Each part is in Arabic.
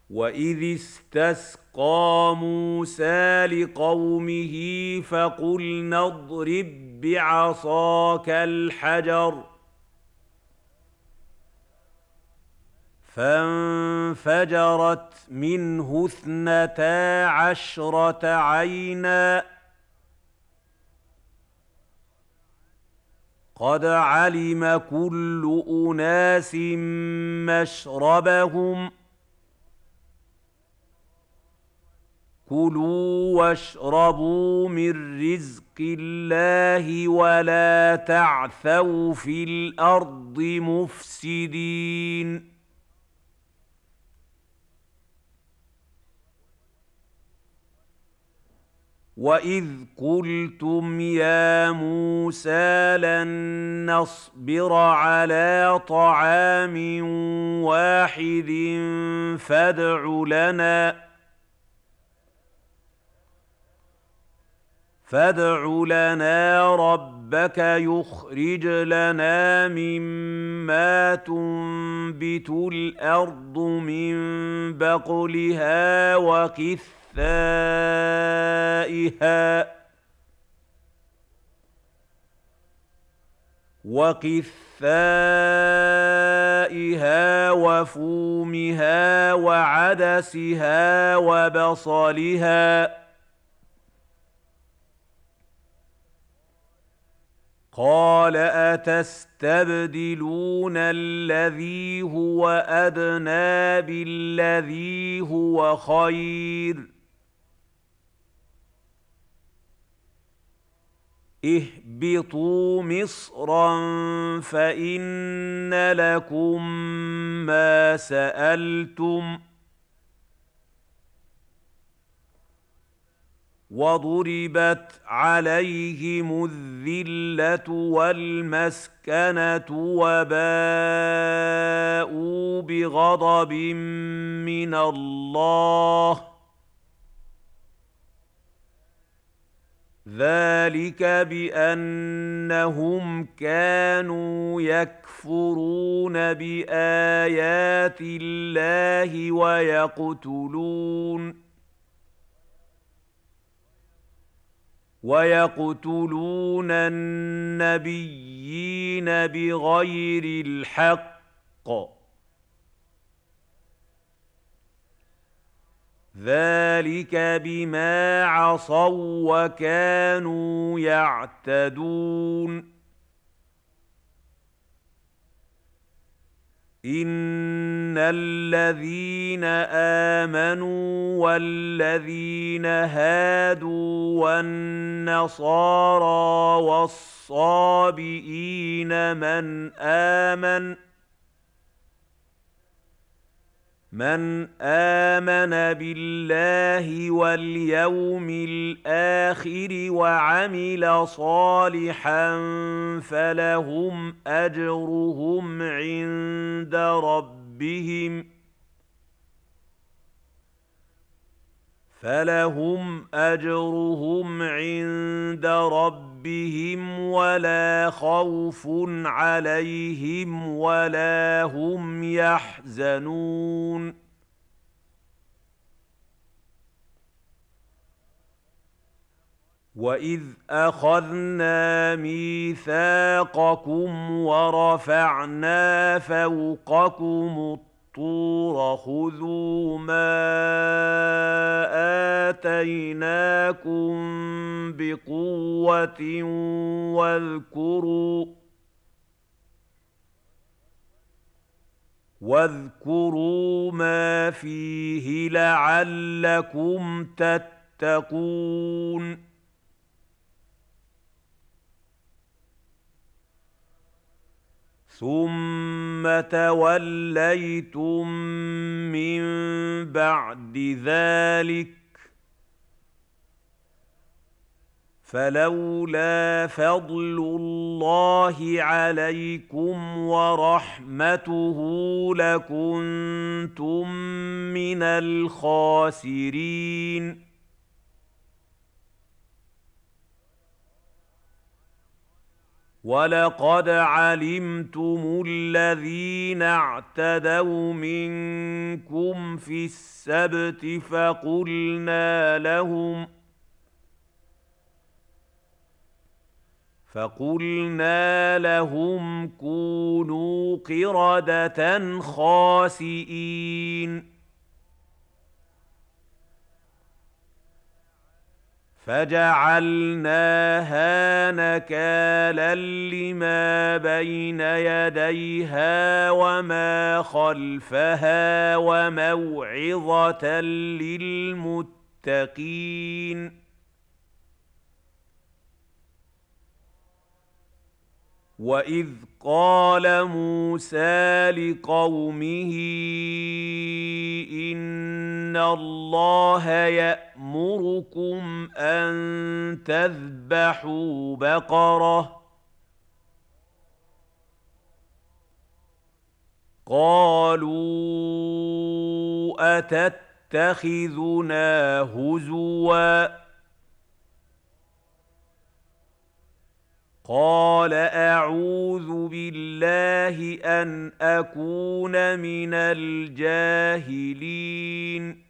وإذ استسقى موسى لقومه فقلنا اضرب بعصاك الحجر فانفجرت منه 12 عينا قد علم كل أناس مشربهم كلوا واشربوا من رزق الله ولا تعثوا في الأرض مفسدين وإذ قلتم يا موسى لن نصبر على طعام واحد فادع لنا ربك يخرج لنا مما تنبت الأرض من بقلها وقثائها وفومها وعدسها وبصلها قال أتستبدلون الذي هو أدنى بالذي هو خير اهبطوا مصرا فإن لكم ما سألتم وضربت عليهم الذلة والمسكنة وباءوا بغضب من الله ذلك بأنهم كانوا يكفرون بآيات الله ويقتلون النبيين بغير الحق ذلك بما عصوا وكانوا يعتدون إن الذين آمنوا والذين هادوا والنصارى والصابئين من آمن بالله واليوم الآخر وعمل صالحا فلهم أجرهم عند ربهم ولا خوف عليهم ولا هم يحزنون وإذ أخذنا ميثاقكم ورفعنا فوقكم الطور خذوا ما آتيناكم بقوة واذكروا ما فيه لعلكم تتقون ثم توليتم من بعد ذلك فلولا فضل الله عليكم ورحمته لكنتم من الخاسرين وَلَقَدْ عَلِمْتُمُ الَّذِينَ اعْتَدَوْا مِنكُمْ فِي السَّبْتِ فَقُلْنَا لَهُمْ كُونُوا قِرَدَةً خَاسِئِينَ فَجَعَلْنَاهَا نَكَالًا لِّمَا بَيْنَ يَدَيْهَا وَمَا خَلْفَهَا وَمَوْعِظَةً لِّلْمُتَّقِينَ وَإِذْ قَالَ مُوسَىٰ لِقَوْمِهِ إِنَّ اللَّهَ يَأْمُرُكُمْ أَن تَذْبَحُوا بَقَرَةً ۖ قَالُوا أَتَتَّخِذُنَا هُزُوًا قَالَ أَعُوذُ بِاللَّهِ أَنْ أَكُونَ مِنَ الْجَاهِلِينَ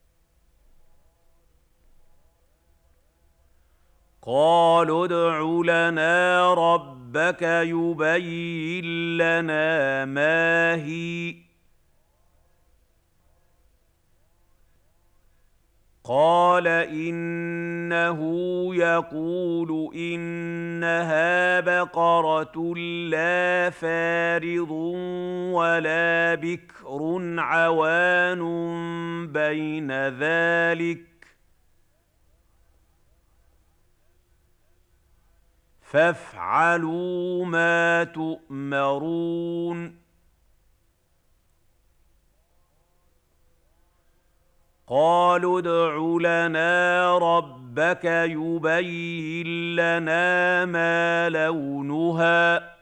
قَالُوا ادْعُ لَنَا رَبَّكَ يُبَيِّن لَّنَا مَا هِيَ قَالَ إِنَّهُ يَقُولُ إِنَّهَا بَقَرَةٌ لَّا فَارِضٌ وَلَا بِكْرٌ عَوَانٌ بَيْنَ ذَٰلِكَ فَافْعَلُوا مَا تُؤْمَرُونَ قَالُوا ادْعُ لَنَا رَبَّكَ يُبَيِّن لَّنَا مَا لَوْنُهَا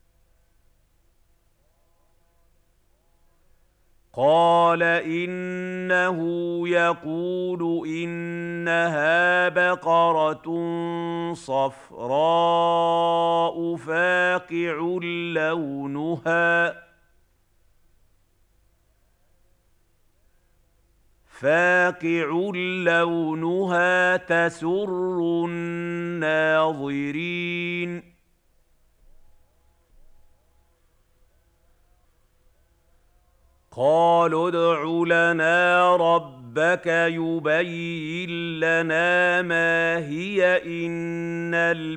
قَالَ إِنَّهُ يَقُولُ إِنَّهَا بَقَرَةٌ صَفْرَاءُ فاقع لونها تسر الناظرين قالوا ادْعُ لَنَا رَبَّكَ يُبَيِّن لَّنَا ما هِيَ إِنَّ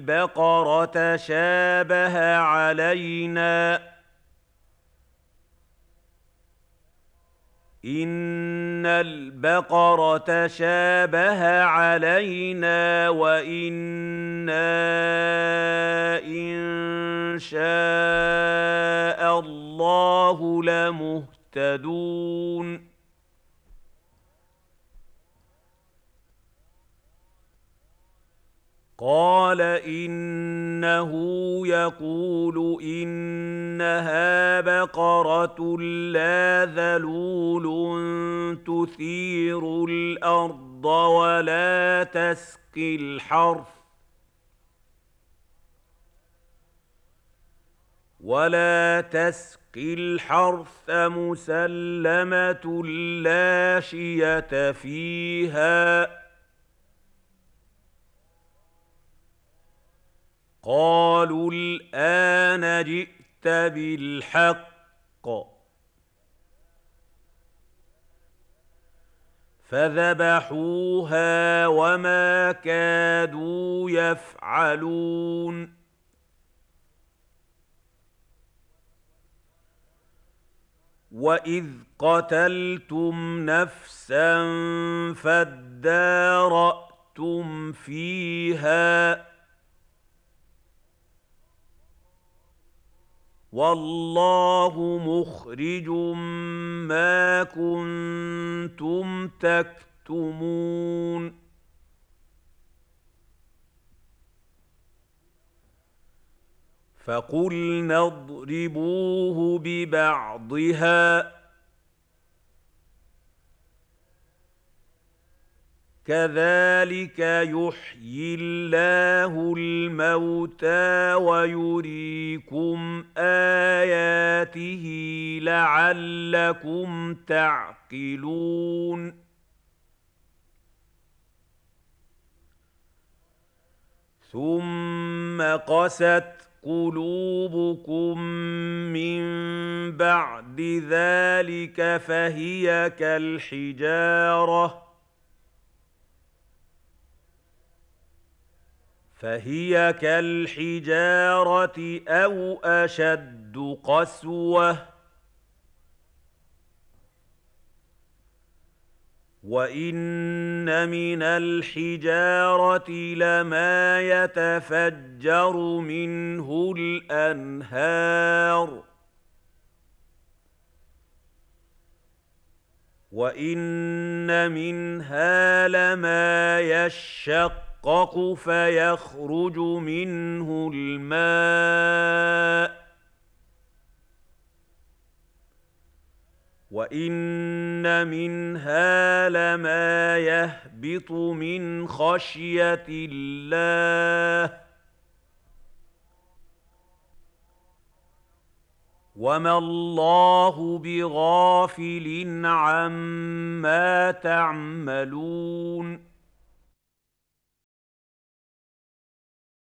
الْبَقَرَةَ شَابَهَ عَلَيْنَا وَإِنَّا إِن شَاءَ اللَّهُ لَمُهْتَدُونَ قَالَ إِنَّهُ يَقُولُ إِنَّهَا بَقَرَةٌ لَّا ذَلُولٌ تُثِيرُ الْأَرْضَ وَلَا تَسْقِي الْحَرْثَ مُسَلَّمَةٌ لَّا شِيَةَ فِيهَا قَالُوا الْآنَ جِئْتَ بِالْحَقِّ فَذَبَحُوهَا وَمَا كَادُوا يَفْعَلُونَ وَإِذْ قَتَلْتُمْ نَفْسًا فَادَّارَأْتُمْ فِيهَا وَاللَّهُ مُخْرِجٌ مَّا كُنتُمْ تَكْتُمُونَ فَقُلْنَا اضْرِبُوهُ بِبَعْضِهَا كذلك يحيي الله الموتى ويريكم آياته لعلكم تعقلون ثم قست قلوبكم من بعد ذلك فهي كالحجارة أو أشد قسوة وإن من الحجارة لما يتفجر منه الأنهار وإن منها لما يشقق فيخرج منه الماء وإن منها لما يهبط من خشية الله وما الله بغافل عما تعملون